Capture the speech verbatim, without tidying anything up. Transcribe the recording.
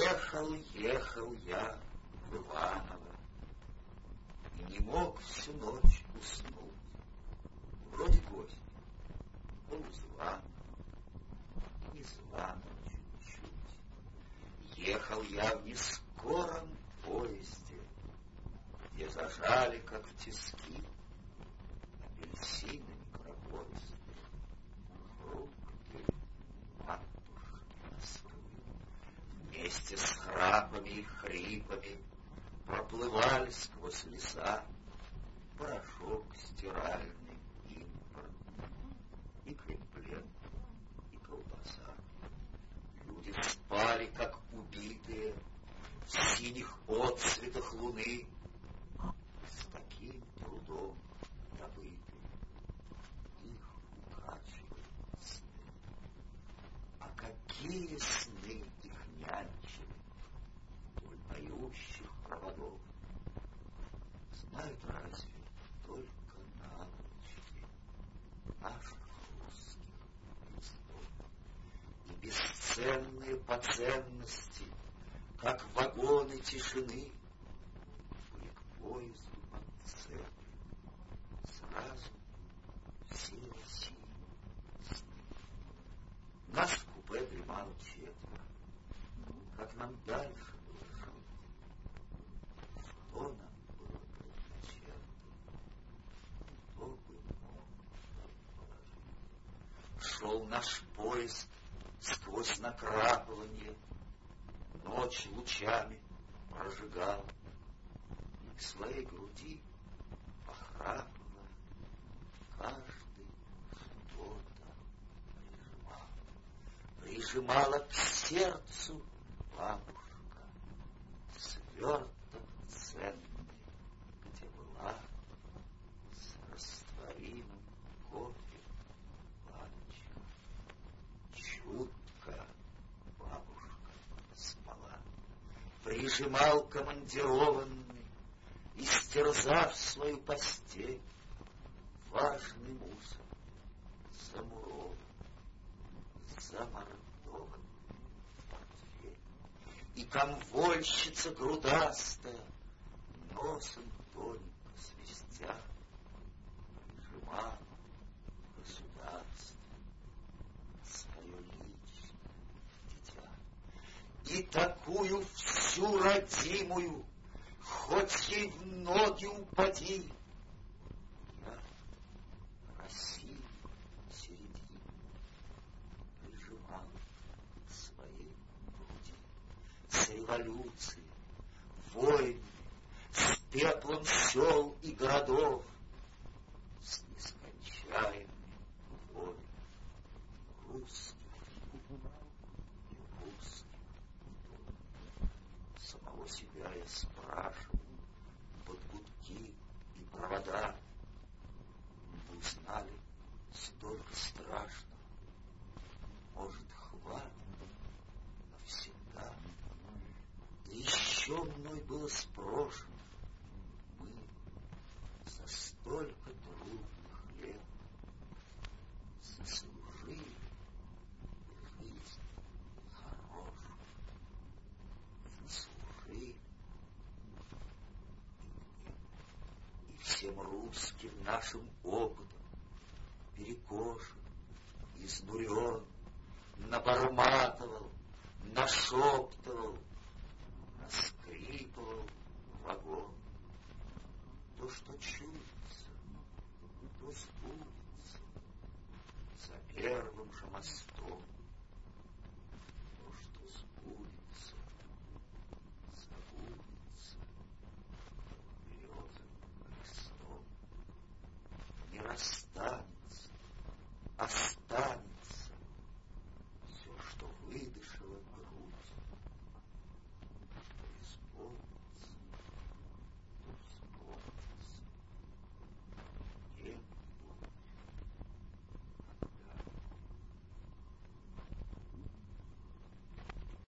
Ехал, ехал я в Иваново и не мог всю ночь уснуть. Вроде гость, полузваный, незваный чуть-чуть. Ехал я в нескором поезде, где зажали, как в тиски, апельсины микроборсты, фрукты, матушки. Вместе с храпами и хрипами проплывали сквозь леса порошок стиральный, импортный, и кремплен, и колбаса. Люди спали, как убитые, в синих отцветах луны, с таким трудом добытые. Их укачивали сны. А какие сны их нянчили вдоль поющих проводов, знают разве только наволочки наших русских листов. И бесценные по ценности, как вагоны тишины, были к поезду подцеплены сразу все России сны. Нас в купе дремало четверо. Как нам дальше было жить? Что нам было предначертано? Кто бы мог предположить? Шел наш поезд сквозь накрапывание, ночь лучами прожигал, и к своей груди, похрапывая, каждый что-то прижимал. Прижимала к сердцу бабушка сверток ценный, где была с растворимым кофе баночка. Чутко бабушка спала. Прижимал командированный, истерзав свою постель, важный мусор замурован, замордован в портфель. И конвойщица грудастая, носом тоненько свистя, прижимала государство свое личное дитя. И такую всю родимую, хоть ей в ноги упади, я Россию середину прижимал к своей груди. С революцией, войнами, с пеплом сел и городов, с нескончаемой волей русских и русских. Самого себя я спрашивал под гудки и провода. Вы знали столько страшного, может, хватит навсегда. И еще мной было спрошено, мы за столько трудных лет заслужили жизнь хорошую, заслужили. И мне, и всем русским нашим опытом, перекошен, изнурен, наборматывал, нашептывал, наскрипывал вагон. То, что чуется, то сбудется за первым же мостом.